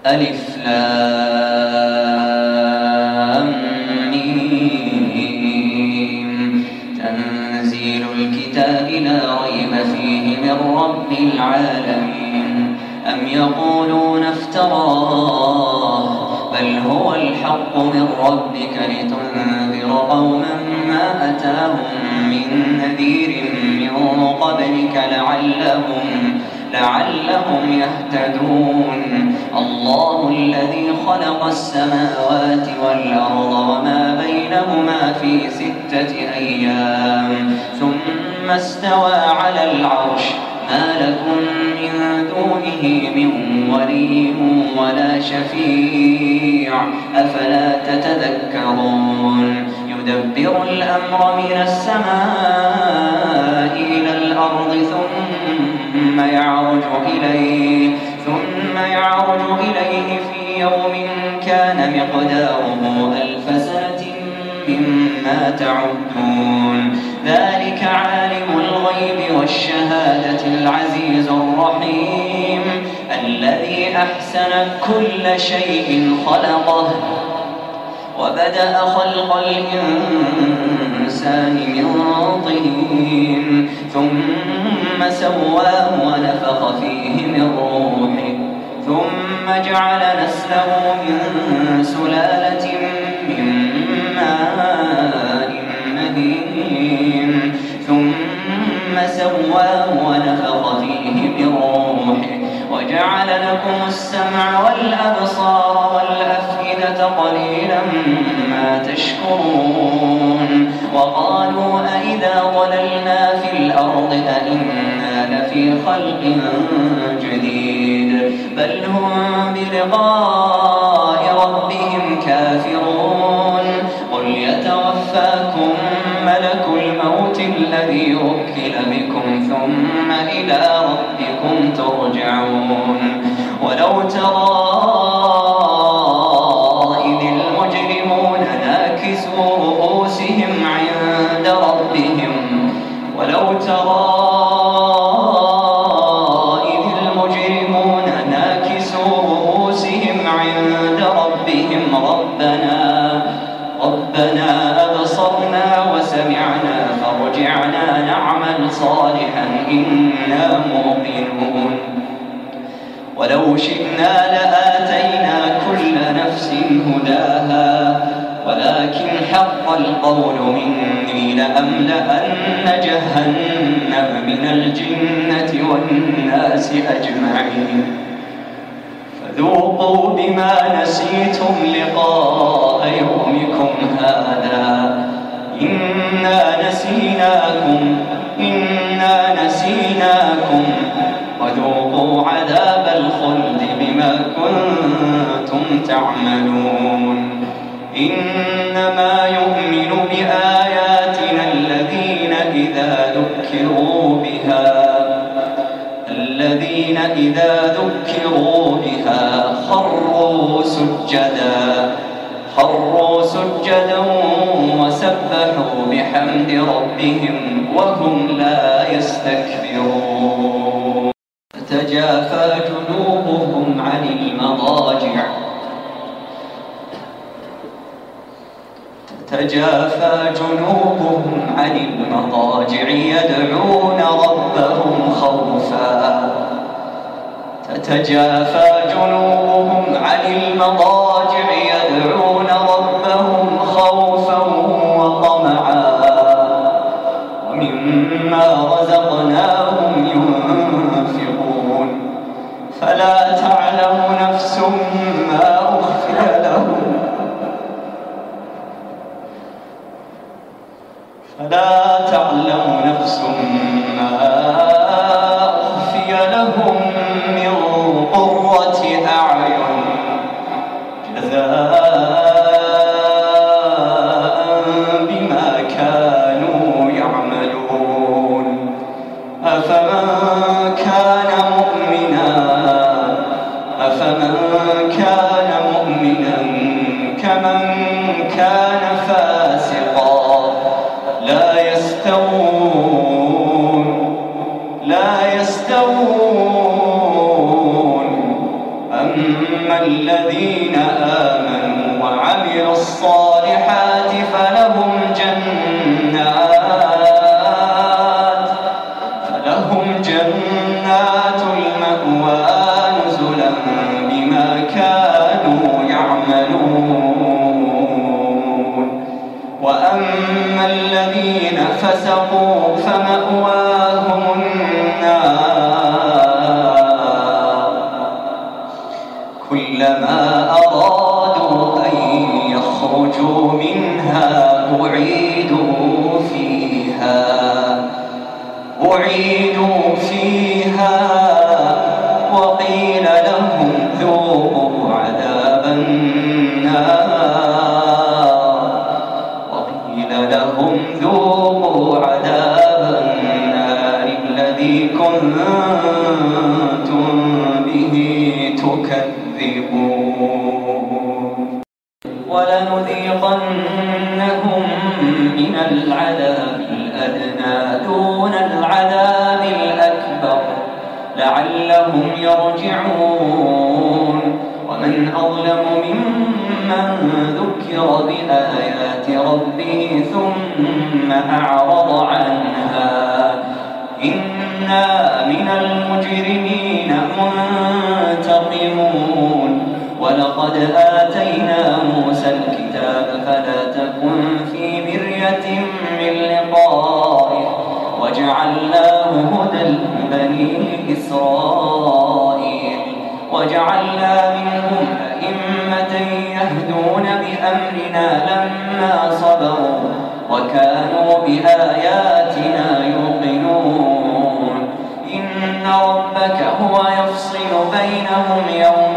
ألف لام ميم. تنزيل الكتاب لا ريب فيه من رب العالمين. أم يقولون افتراه بل هو الحق من ربك لتنذر قوما ما أتاهم من نذير من قبلك لعلهم يهتدون. الله الذي خلق السماوات والأرض وما بينهما في 6 أيام ثم استوى على العرش ما لكم من دونه من ولي ولا شفيع أفلا تتذكرون. يدبر الأمر من السماء إلى الأرض ثم يعرج إليه في يوم كان مقداره 1000 سنة مما تعدون. ذلك عالم الغيب والشهادة العزيز الرحيم الذي أحسن كل شيء خلقه وبدأ خلق الإنسان من طين ثم سواه ونفخ فيه من روحه ثم جعل نسله من سلالة من ماء مهين ثم سواه ونفخ فيه من روحه وجعل لكم السمع والأبصار والأفئدة قليلا ما تشكرون. وقالوا أئذا ضللنا في الأرض أئنا لفي خلق جديد بل هم بلقاء ربهم كافرون. قل يتوفاكم ملك الموت الذي وكل بكم ثم إلى ربكم ترجعون. ولو ترى إذ المجرمون ناكسوا رؤوسهم عند ربهم ربنا أبصرنا وسمعنا فارجعنا نعمل صالحا إنا موقنون. ولو شئنا لآتينا كل نفس هداها ولكن حق القول مني لأملأن جهنم من الجنة والناس أجمعين. فذوقوا بما نسيتم لقاء يومكم هذا إنا نسيناكم وذوقوا عذاب الخلد بما كنتم تعملون. إنما يؤمن بآياتنا الذين إذا ذكروا بها خروا سجدا وسبحوا بحمد ربهم وهم لا يستكبرون. تتجافى جنوبهم عن المضاجع يدعون ربهم خوفا وطمعا ومما رزقناهم ينفقون. فلا تعلم نفس ما أخفي لهم من قرة أعين جزاء بما كانوا يعملون. أفمن كان مؤمنا كمن كان فاسقا لا يستوون. أما وأما الذين آمنوا وعملوا الصالحات فلهم جنات المأوى نزلا بما كانوا يعملون. وأما الذين فسقوا فمأواهم النار كلما أرادوا أن يخرجوا منها أعيدوا فيها وقيل لهم ذوقوا عذاب النار الذي كنتم به تكذبون. ولنذيقنهم من العذاب الأدنى دون العذاب الأكبر لعلهم يرجعون. ومن أظلم ممن ذكر بآيات ربه ثم أعرض عنها إنا من المجرمين منتقمون. ولقد آتينا موسى الكتاب فلا تكن في مرية من لقائه وجعلناه هدى لبني إسرائيل وجعلنا منهم أئمة يهدون بأمرنا لما صبروا وكانوا بآياتنا يوقنون. إن ربك هو يفصل بينهم يوم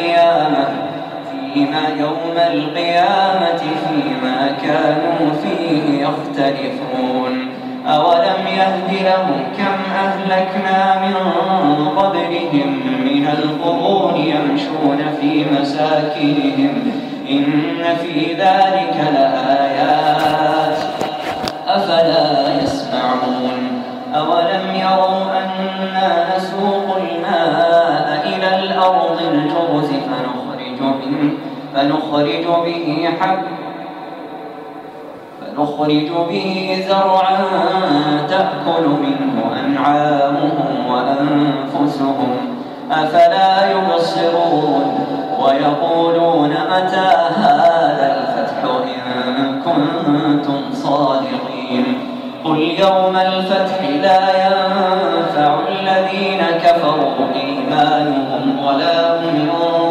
القيامة فيما كانوا فيه يختلفون. أولم يهد لهم كم أهلكنا من قبلهم من القرون يمشون في مساكنهم إن في ذلك لآيات أفلا يسمعون. أولم يروا أنا نسوق الماء إلى الأرض الجرز فنخرج به زرعا تأكل منه أنعامهم وأنفسهم أفلا يبصرون. ويقولون متى هذا الفتح إن كنتم صادقين. قل يوم الفتح لا ينفع الذين كفروا إيمانهم ولا هم ينظرون.